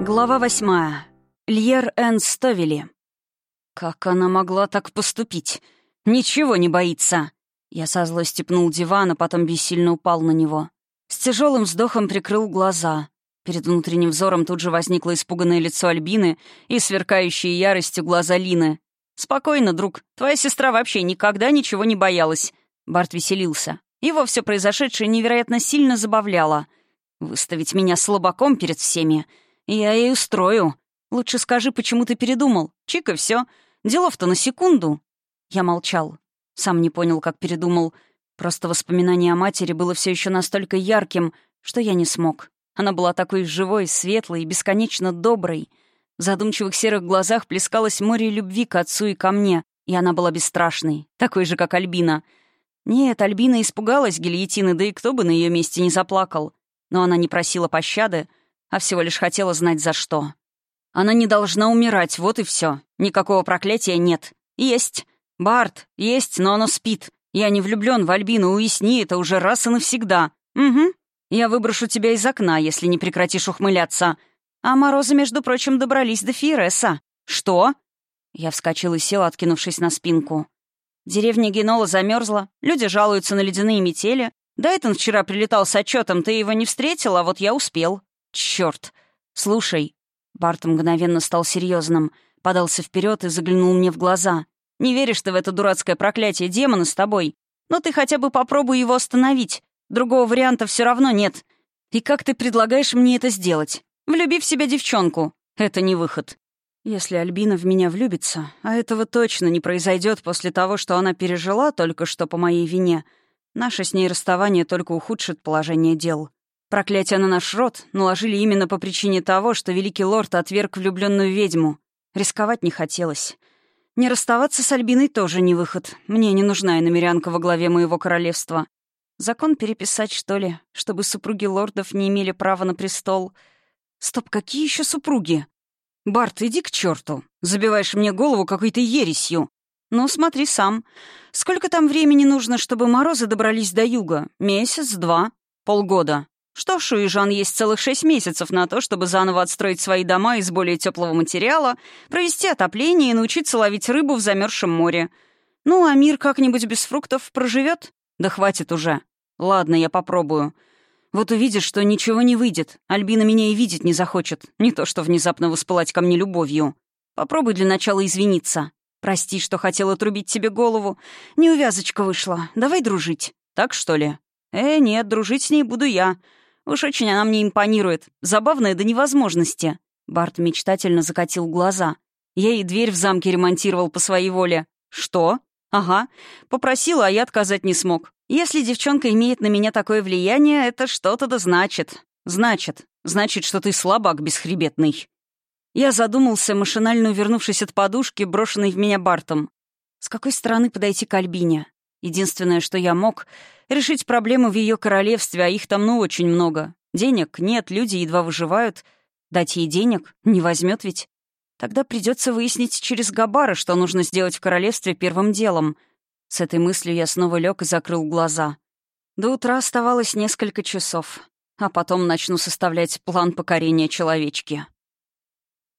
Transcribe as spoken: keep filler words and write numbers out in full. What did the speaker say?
Глава восьмая. Льер Энн Стовели. Как она могла так поступить? Ничего не боится. Я со злости пнул диван, а потом бессильно упал на него. С тяжелым вздохом прикрыл глаза. Перед внутренним взором тут же возникло испуганное лицо Альбины и сверкающие яростью глаза Лины. «Спокойно, друг. Твоя сестра вообще никогда ничего не боялась». Барт веселился. Его все произошедшее невероятно сильно забавляло. «Выставить меня слабаком перед всеми? Я ей устрою. Лучше скажи, почему ты передумал. Чик, и все. Делов-то на секунду». Я молчал. Сам не понял, как передумал. Просто воспоминание о матери было все еще настолько ярким, что я не смог. Она была такой живой, светлой и бесконечно доброй. В задумчивых серых глазах плескалось море любви к отцу и ко мне, и она была бесстрашной, такой же, как Альбина. Нет, Альбина испугалась гильотины, да и кто бы на ее месте не заплакал. Но она не просила пощады, а всего лишь хотела знать, за что. Она не должна умирать, вот и все. Никакого проклятия нет. Есть. Барт, есть, но оно спит. Я не влюблен в Альбину, уясни это уже раз и навсегда. Угу. Я выброшу тебя из окна, если не прекратишь ухмыляться. А морозы, между прочим, добрались до Фиереса. Что? Я вскочил и сел, откинувшись на спинку. Деревня Генола замерзла, люди жалуются на ледяные метели. Дайтон вчера прилетал с отчетом, ты его не встретил, а вот я успел. Черт. Слушай. Барт мгновенно стал серьезным, подался вперед и заглянул мне в глаза. Не веришь ты в это дурацкое проклятие демона с тобой? Но ты хотя бы попробуй его остановить. Другого варианта все равно нет. И как ты предлагаешь мне это сделать? Влюби в себя девчонку. Это не выход. Если Альбина в меня влюбится, а этого точно не произойдет после того, что она пережила только что по моей вине, наше с ней расставание только ухудшит положение дел. Проклятие на наш род наложили именно по причине того, что великий лорд отверг влюбленную ведьму. Рисковать не хотелось. Не расставаться с Альбиной тоже не выход. Мне не нужна иномерянка во главе моего королевства. Закон переписать, что ли, чтобы супруги лордов не имели права на престол. Стоп, какие еще супруги? Барт, иди к черту. Забиваешь мне голову какой-то ересью. Ну, смотри сам. Сколько там времени нужно, чтобы морозы добрались до юга? Месяц, два, полгода. Что ж, у южан есть целых шесть месяцев на то, чтобы заново отстроить свои дома из более теплого материала, провести отопление и научиться ловить рыбу в замерзшем море. Ну, а мир как-нибудь без фруктов проживет? Да хватит уже. Ладно, я попробую. Вот увидишь, что ничего не выйдет. Альбина меня и видеть не захочет. Не то, что внезапно воспылать ко мне любовью. Попробуй для начала извиниться. Прости, что хотела отрубить тебе голову. Неувязочка вышла. Давай дружить. Так, что ли? Э, нет, дружить с ней буду я. Уж очень она мне импонирует. Забавная до невозможности. Барт мечтательно закатил глаза. Я ей дверь в замке ремонтировал по своей воле. Что? Ага. Попросила, а я отказать не смог. Если девчонка имеет на меня такое влияние, это что-то да значит. Значит. Значит, что ты слабак бесхребетный. Я задумался, машинально увернувшись от подушки, брошенной в меня Бартом. С какой стороны подойти к Альбине? Единственное, что я мог — решить проблемы в ее королевстве, а их там ну очень много. Денег нет, люди едва выживают. Дать ей денег не возьмет ведь. Тогда придется выяснить через Габара, что нужно сделать в королевстве первым делом. С этой мыслью я снова лег и закрыл глаза. До утра оставалось несколько часов, а потом начну составлять план покорения человечки.